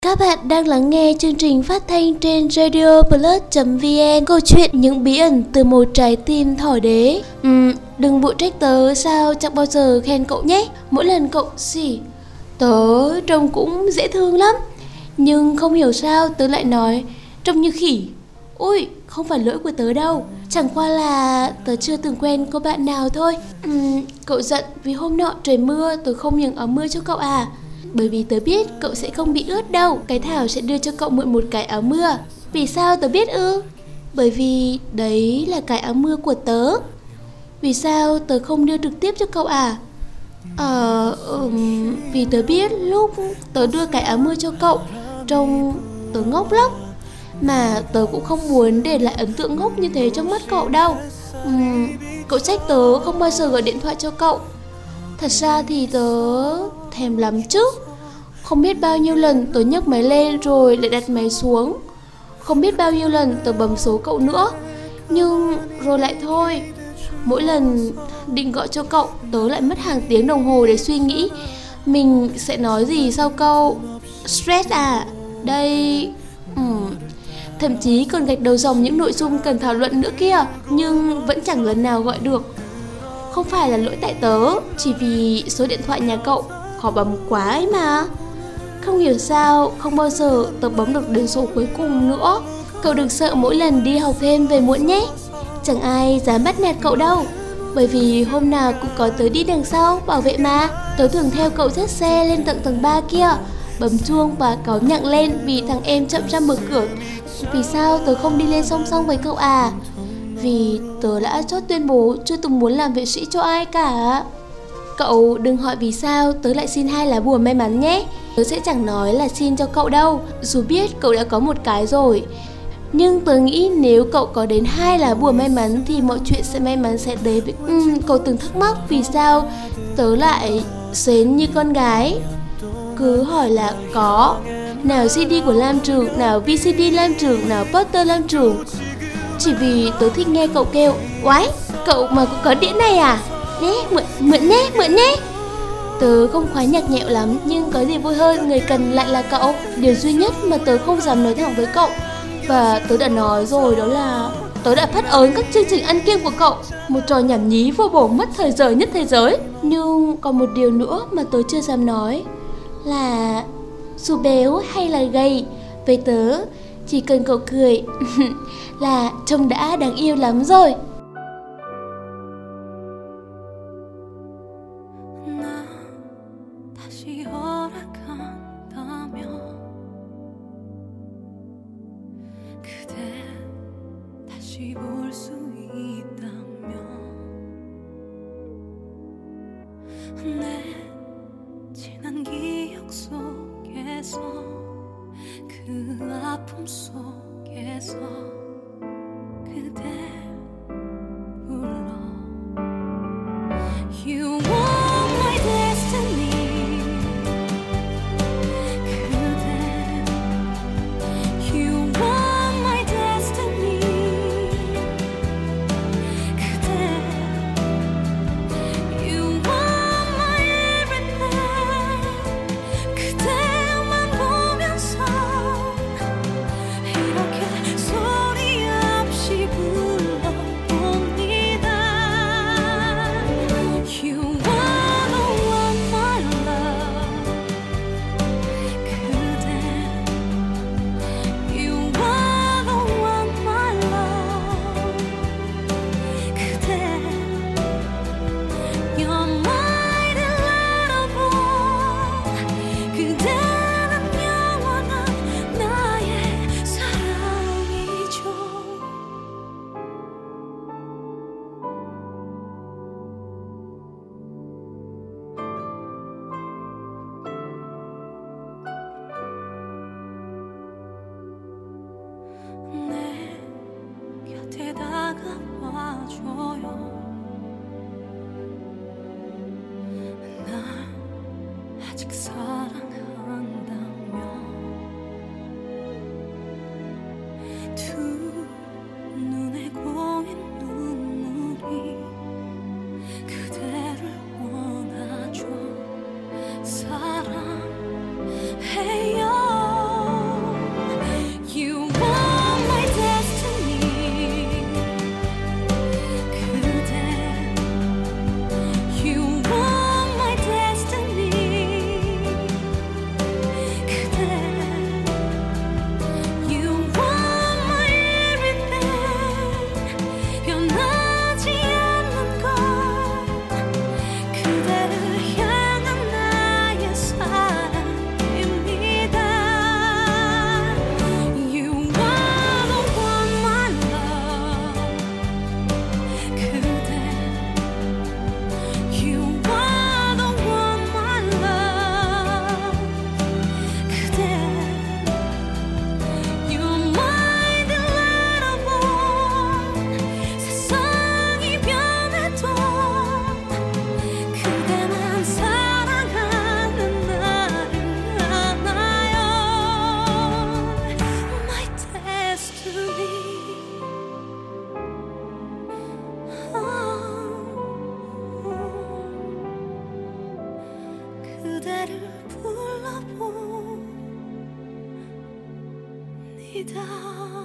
Các bạn đang lắng nghe chương trình phát thanh trên radioplus.vn, câu chuyện những bí ẩn từ một trái tim thỏ đế. Đừng vội trách tớ sao chẳng bao giờ khen cậu nhé. Mỗi lần cậu xỉ tớ trông cũng dễ thương lắm, nhưng không hiểu sao tớ lại nói trông như khỉ. Ôi, không phải lỗi của tớ đâu, chẳng qua là tớ chưa từng quen cô bạn nào thôi. Cậu giận vì hôm nọ trời mưa tớ không nhường áo mưa cho cậu à? Bởi vì tớ biết cậu sẽ không bị ướt đâu. Cái Thảo sẽ đưa cho cậu mượn một cái áo mưa. Vì sao tớ biết ư? Bởi vì đấy là cái áo mưa của tớ. Vì sao tớ không đưa trực tiếp cho cậu à? Vì tớ biết lúc tớ đưa cái áo mưa cho cậu trông tớ ngốc lắm. Mà tớ cũng không muốn để lại ấn tượng ngốc như thế trong mắt cậu đâu. Cậu trách tớ không bao giờ gọi điện thoại cho cậu. Thật ra thì tớ thèm lắm chứ. Không biết bao nhiêu lần tớ nhấc máy lên rồi lại đặt máy xuống. Không biết bao nhiêu lần tớ bấm số cậu nữa, nhưng rồi lại thôi. Mỗi lần định gọi cho cậu, tớ lại mất hàng tiếng đồng hồ để suy nghĩ mình sẽ nói gì sau câu stress à. Đây thậm chí còn gạch đầu dòng những nội dung cần thảo luận nữa kia, nhưng vẫn chẳng lần nào gọi được. Không phải là lỗi tại tớ, chỉ vì số điện thoại nhà cậu khó bấm quá ấy mà. Không hiểu sao không bao giờ tớ bấm được đến số cuối cùng nữa. Cậu đừng sợ mỗi lần đi học thêm về muộn nhé. Chẳng ai dám bắt nạt cậu đâu, bởi vì hôm nào cũng có tớ đi đằng sau bảo vệ mà. Tớ thường theo cậu dắt xe lên tận tầng 3 kia, bấm chuông và cáu nhặng lên vì thằng em chậm ra mở cửa. Vì sao tớ không đi lên song song với cậu à? Vì tớ đã chót tuyên bố chưa từng muốn làm vệ sĩ cho ai cả. Cậu đừng hỏi vì sao tớ lại xin 2 lá bùa may mắn nhé. Tớ sẽ chẳng nói là xin cho cậu đâu, dù biết cậu đã có một cái rồi. Nhưng tớ nghĩ nếu cậu có đến 2 lá bùa may mắn thì mọi chuyện sẽ may mắn sẽ đến với... Cậu từng thắc mắc vì sao tớ lại xến như con gái. Cứ hỏi là có. Nào CD của Lam Trường, nào VCD Lam Trường, nào poster Lam Trường. Chỉ vì tớ thích nghe cậu kêu oái, cậu mà cũng có đĩa này à? Nhé, mượn nhé. Tớ không khoái nhạc nhẹo lắm, nhưng có gì vui hơn người cần lại là cậu. Điều duy nhất mà tớ không dám nói thẳng với cậu, và tớ đã nói rồi, đó là tớ đã phát ớn các chương trình ăn kiêng của cậu. Một trò nhảm nhí vô bổ mất thời giờ nhất thế giới. Nhưng còn một điều nữa mà tớ chưa dám nói, là dù béo hay là gầy, với tớ chỉ cần cậu cười là trông đã đáng yêu lắm rồi. 사랑해요. 그대를 불러봅니다.